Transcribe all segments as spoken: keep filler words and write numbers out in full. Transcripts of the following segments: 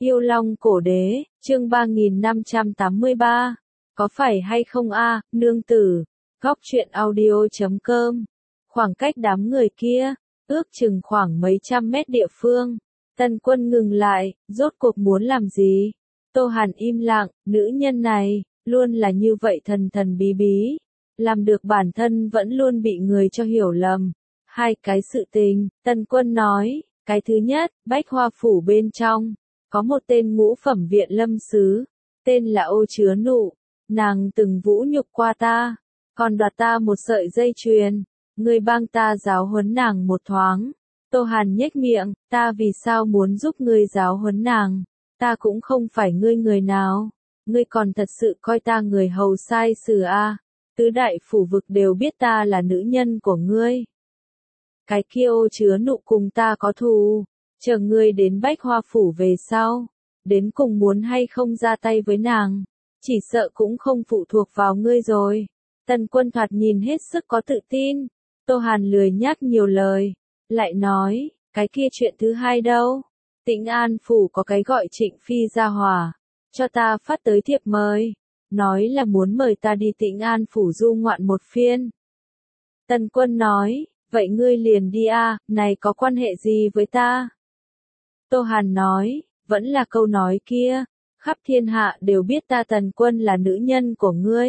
Yêu Long Cổ Đế, chương ba nghìn năm trăm tám mươi ba. Có phải hay không a, nương tử? Góc truyện audio chấm com. Khoảng cách đám người kia, ước chừng khoảng mấy trăm mét địa phương. Tần Quân ngừng lại, rốt cuộc muốn làm gì? Tô Hàn im lặng, nữ nhân này, luôn là như vậy thần thần bí bí. Làm được bản thân vẫn luôn bị người cho hiểu lầm. Hai cái sự tình, Tần Quân nói, cái thứ nhất, Bách Hoa Phủ bên trong. Có một tên ngũ phẩm viện lâm sứ, tên là Ô Chứa Nụ, nàng từng vũ nhục qua ta, còn đoạt ta một sợi dây chuyền, ngươi bang ta giáo huấn nàng một thoáng. Tô Hàn nhếch miệng, ta vì sao muốn giúp ngươi giáo huấn nàng, ta cũng không phải ngươi người nào, ngươi còn thật sự coi ta người hầu sai xử a? Tứ đại phủ vực đều biết ta là nữ nhân của ngươi. Cái kia Ô Chứa Nụ cùng ta có thù. Chờ ngươi đến Bách Hoa Phủ về sau, đến cùng muốn hay không ra tay với nàng, chỉ sợ cũng không phụ thuộc vào ngươi rồi. Tần Quân thoạt nhìn hết sức có tự tin, Tô Hàn lười nhắc nhiều lời, lại nói, cái kia chuyện thứ hai đâu? Tĩnh An Phủ có cái gọi Trịnh Phi gia hỏa, cho ta phát tới thiệp mời, nói là muốn mời ta đi Tĩnh An Phủ du ngoạn một phiên. Tần Quân nói, vậy ngươi liền đi a, này có quan hệ gì với ta? Tô Hàn nói, vẫn là câu nói kia, khắp thiên hạ đều biết ta Tần Quân là nữ nhân của ngươi.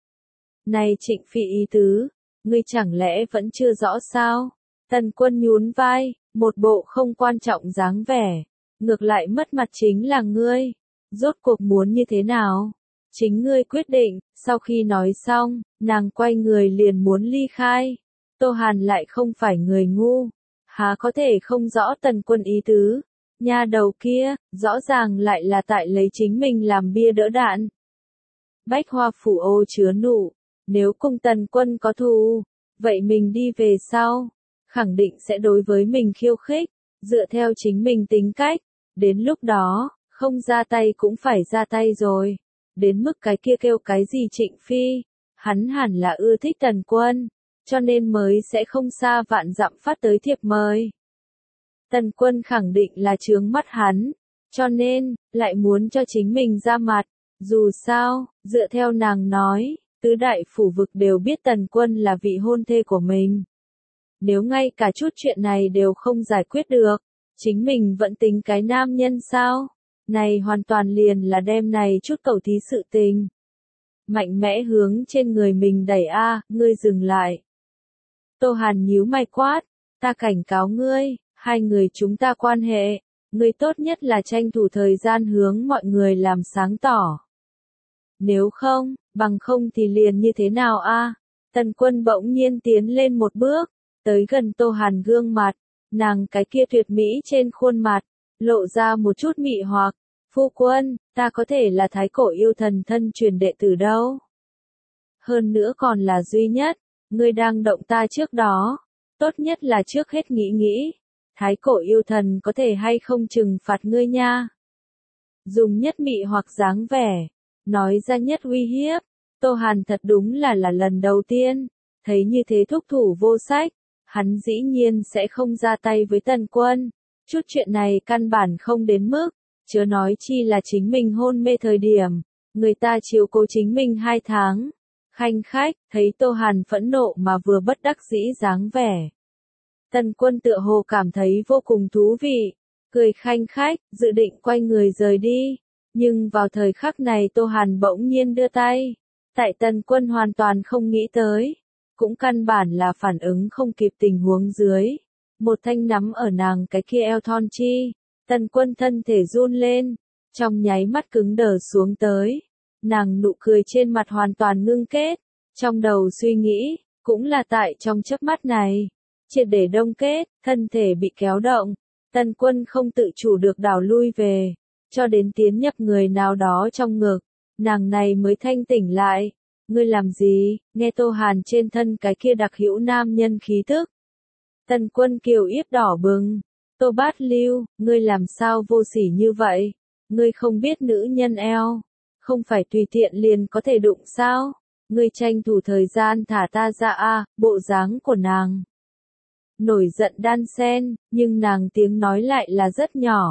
Này Trịnh Phi ý tứ, ngươi chẳng lẽ vẫn chưa rõ sao? Tần Quân nhún vai, một bộ không quan trọng dáng vẻ, ngược lại mất mặt chính là ngươi, rốt cuộc muốn như thế nào? Chính ngươi quyết định. Sau khi nói xong, nàng quay người liền muốn ly khai. Tô Hàn lại không phải người ngu, há có thể không rõ Tần Quân ý tứ. Nha đầu kia, rõ ràng lại là tại lấy chính mình làm bia đỡ đạn. Bách Hoa Phủ Ô Chứa Nụ, nếu cùng Tần Quân có thù, vậy mình đi về sau, khẳng định sẽ đối với mình khiêu khích, dựa theo chính mình tính cách, đến lúc đó, không ra tay cũng phải ra tay rồi. Đến mức cái kia kêu cái gì Trịnh Phi, hắn hẳn là ưa thích Tần Quân, cho nên mới sẽ không xa vạn dặm phát tới thiệp mời. Tần Quân khẳng định là chướng mắt hắn, cho nên, lại muốn cho chính mình ra mặt. Dù sao, dựa theo nàng nói, tứ đại phủ vực đều biết Tần Quân là vị hôn thê của mình. Nếu ngay cả chút chuyện này đều không giải quyết được, chính mình vẫn tính cái nam nhân sao? Này hoàn toàn liền là đem này chút cầu thí sự tình. Mạnh mẽ hướng trên người mình đẩy a, ngươi dừng lại. Tô Hàn nhíu mày quát, ta cảnh cáo ngươi. Hai người chúng ta quan hệ, ngươi tốt nhất là tranh thủ thời gian hướng mọi người làm sáng tỏ. Nếu không, bằng không thì liền như thế nào a? Tần Quân bỗng nhiên tiến lên một bước, tới gần Tô Hàn gương mặt, nàng cái kia tuyệt mỹ trên khuôn mặt, lộ ra một chút mị hoặc. Phu quân, ta có thể là thái cổ yêu thần thân truyền đệ tử đâu. Hơn nữa còn là duy nhất, ngươi đang động ta trước đó, tốt nhất là trước hết nghĩ nghĩ. Thái cổ yêu thần có thể hay không trừng phạt ngươi nha. Dùng nhất mị hoặc dáng vẻ, nói ra nhất uy hiếp, Tô Hàn thật đúng là là lần đầu tiên, thấy như thế thúc thủ vô sách, hắn dĩ nhiên sẽ không ra tay với Tần Quân, chút chuyện này căn bản không đến mức, chớ nói chi là chính mình hôn mê thời điểm, người ta chiếu cố chính mình hai tháng. Khanh khách, thấy Tô Hàn phẫn nộ mà vừa bất đắc dĩ dáng vẻ. Tần Quân tựa hồ cảm thấy vô cùng thú vị, cười khanh khách, dự định quay người rời đi. Nhưng vào thời khắc này Tô Hàn bỗng nhiên đưa tay. Tại Tần Quân hoàn toàn không nghĩ tới, cũng căn bản là phản ứng không kịp tình huống dưới. Một thanh nắm ở nàng cái kia eo thon chi, Tần Quân thân thể run lên, trong nháy mắt cứng đờ xuống tới. Nàng nụ cười trên mặt hoàn toàn ngưng kết, trong đầu suy nghĩ, cũng là tại trong chớp mắt này. Triệt để đông kết, thân thể bị kéo động, Tần Quân không tự chủ được đảo lui về, cho đến tiến nhập người nào đó trong ngực, nàng này mới thanh tỉnh lại. Ngươi làm gì? Nghe Tô Hàn trên thân cái kia đặc hữu nam nhân khí tức. Tần Quân kiều yết đỏ bừng, Tô Bát Lưu, ngươi làm sao vô sỉ như vậy? Ngươi không biết nữ nhân eo, không phải tùy tiện liền có thể đụng sao? Ngươi tranh thủ thời gian thả ta ra a, bộ dáng của nàng. Nổi giận đan sen, nhưng nàng tiếng nói lại là rất nhỏ.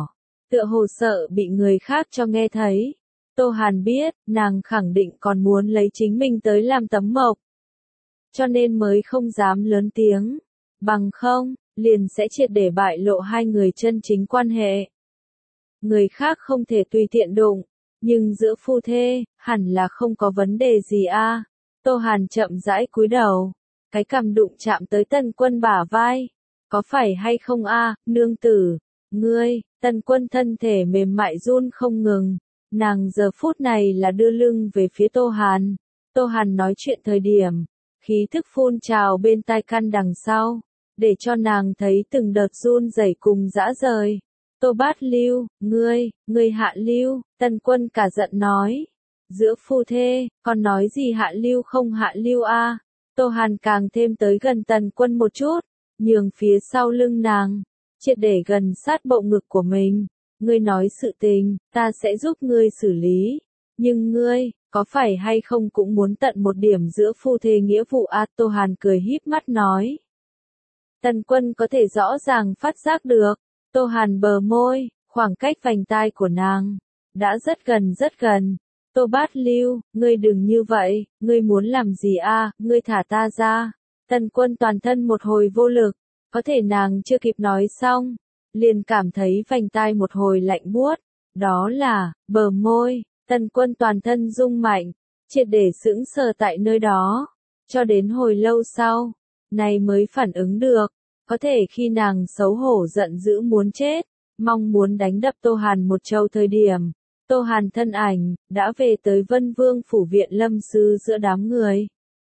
tựa hồ sợ bị người khác cho nghe thấy. Tô Hàn biết, nàng khẳng định còn muốn lấy chính mình tới làm tấm mộc. Cho nên mới không dám lớn tiếng. Bằng không, liền sẽ triệt để bại lộ hai người chân chính quan hệ. Người khác không thể tùy tiện đụng, nhưng giữa phu thê, hẳn là không có vấn đề gì a. Tô Hàn chậm rãi cúi đầu, cái cằm đụng chạm tới Tần Quân bả vai. Có phải hay không a, nương tử? Ngươi, Tần Quân thân thể mềm mại run không ngừng. Nàng giờ phút này là đưa lưng về phía Tô Hàn. Tô Hàn nói chuyện thời điểm, khí thức phun trào bên tai căn đằng sau, để cho nàng thấy từng đợt run rẩy cùng dã rời. Tô Bát Lưu, ngươi, ngươi hạ lưu, Tần Quân cả giận nói. Giữa phu thê, còn nói gì hạ lưu không hạ lưu a? Tô Hàn càng thêm tới gần Tần Quân một chút, nhường phía sau lưng nàng, triệt để gần sát bộ ngực của mình. Ngươi nói sự tình, ta sẽ giúp ngươi xử lý. Nhưng ngươi, có phải hay không cũng muốn tận một điểm giữa phu thê nghĩa vụ a? Tô Hàn cười híp mắt nói. Tần Quân có thể rõ ràng phát giác được. Tô Hàn bờ môi, khoảng cách vành tai của nàng, đã rất gần rất gần. Tô Bát Lưu, ngươi đừng như vậy, ngươi muốn làm gì a? Ngươi thả ta ra. Tần Quân toàn thân một hồi vô lực, có thể nàng chưa kịp nói xong, liền cảm thấy vành tai một hồi lạnh buốt. Đó là, bờ môi. Tần Quân toàn thân rung mạnh, triệt để sững sờ tại nơi đó. Cho đến hồi lâu sau, này mới phản ứng được. Có thể khi nàng xấu hổ giận dữ muốn chết, mong muốn đánh đập Tô Hàn một châu thời điểm, Tô Hàn thân ảnh, đã về tới Vân Vương phủ viện lâm sư giữa đám người.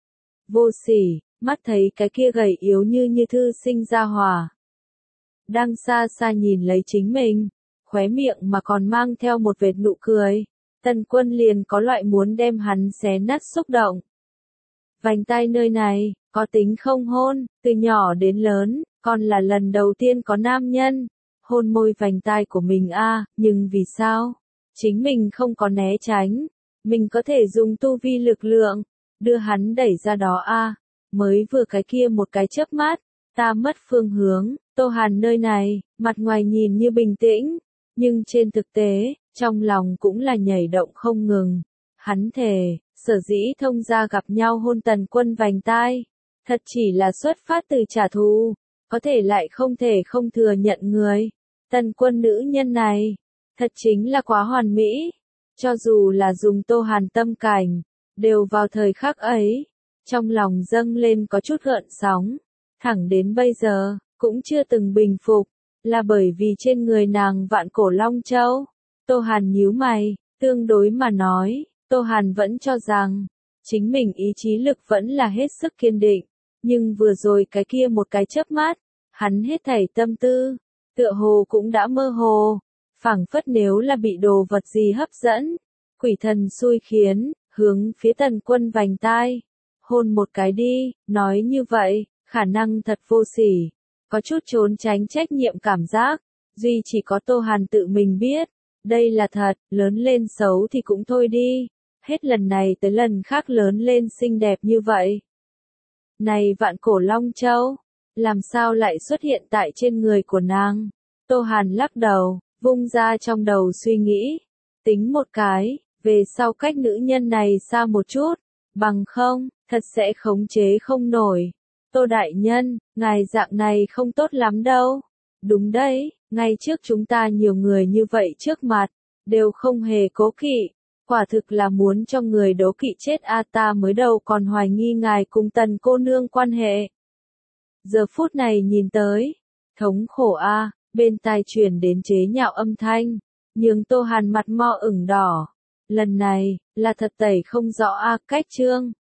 Vô sỉ, mắt thấy cái kia gầy yếu như như thư sinh ra hỏa. Đang xa xa nhìn lấy chính mình, khóe miệng mà còn mang theo một vệt nụ cười, Tần Quân liền có loại muốn đem hắn xé nát xúc động. Vành tai nơi này, có tính không hôn, từ nhỏ đến lớn, còn là lần đầu tiên có nam nhân hôn môi vành tai của mình a, nhưng vì sao? Chính mình không có né tránh, mình có thể dùng tu vi lực lượng, đưa hắn đẩy ra đó a. Mới vừa cái kia một cái chớp mắt, ta mất phương hướng. Tô Hàn nơi này, mặt ngoài nhìn như bình tĩnh, nhưng trên thực tế, trong lòng cũng là nhảy động không ngừng. Hắn thề, sở dĩ thông gia gặp nhau hôn Tần Quân vành tai, thật chỉ là xuất phát từ trả thù, có thể lại không thể không thừa nhận người. Tần Quân nữ nhân này, thật chính là quá hoàn mỹ. Cho dù là dùng Tô Hàn tâm cảnh, đều vào thời khắc ấy, trong lòng dâng lên có chút gợn sóng, thẳng đến bây giờ, cũng chưa từng bình phục, là bởi vì trên người nàng vạn cổ long châu. Tô Hàn nhíu mày, tương đối mà nói, Tô Hàn vẫn cho rằng, chính mình ý chí lực vẫn là hết sức kiên định, nhưng vừa rồi cái kia một cái chớp mắt, hắn hết thảy tâm tư, tựa hồ cũng đã mơ hồ, phảng phất nếu là bị đồ vật gì hấp dẫn, quỷ thần xui khiến, hướng phía Tần Quân vành tai, hôn một cái đi, nói như vậy, khả năng thật vô sỉ, có chút trốn tránh trách nhiệm cảm giác, duy chỉ có Tô Hàn tự mình biết, đây là thật, lớn lên xấu thì cũng thôi đi, hết lần này tới lần khác lớn lên xinh đẹp như vậy. Này vạn cổ long châu, làm sao lại xuất hiện tại trên người của nàng? Tô Hàn lắc đầu, vung ra trong đầu suy nghĩ, tính một cái, về sau cách nữ nhân này xa một chút, bằng không, thật sẽ khống chế không nổi. Tô đại nhân, ngài dạng này không tốt lắm đâu. Đúng đấy, ngay trước chúng ta nhiều người như vậy trước mặt, đều không hề cố kỵ, quả thực là muốn cho người đố kỵ chết a, ta mới đầu còn hoài nghi ngài cùng Tần cô nương quan hệ. Giờ phút này nhìn tới, thống khổ a, bên tai truyền đến chế nhạo âm thanh, nhường Tô Hàn mặt mo ửng đỏ. Lần này, là thật tẩy không rõ a, cách chương.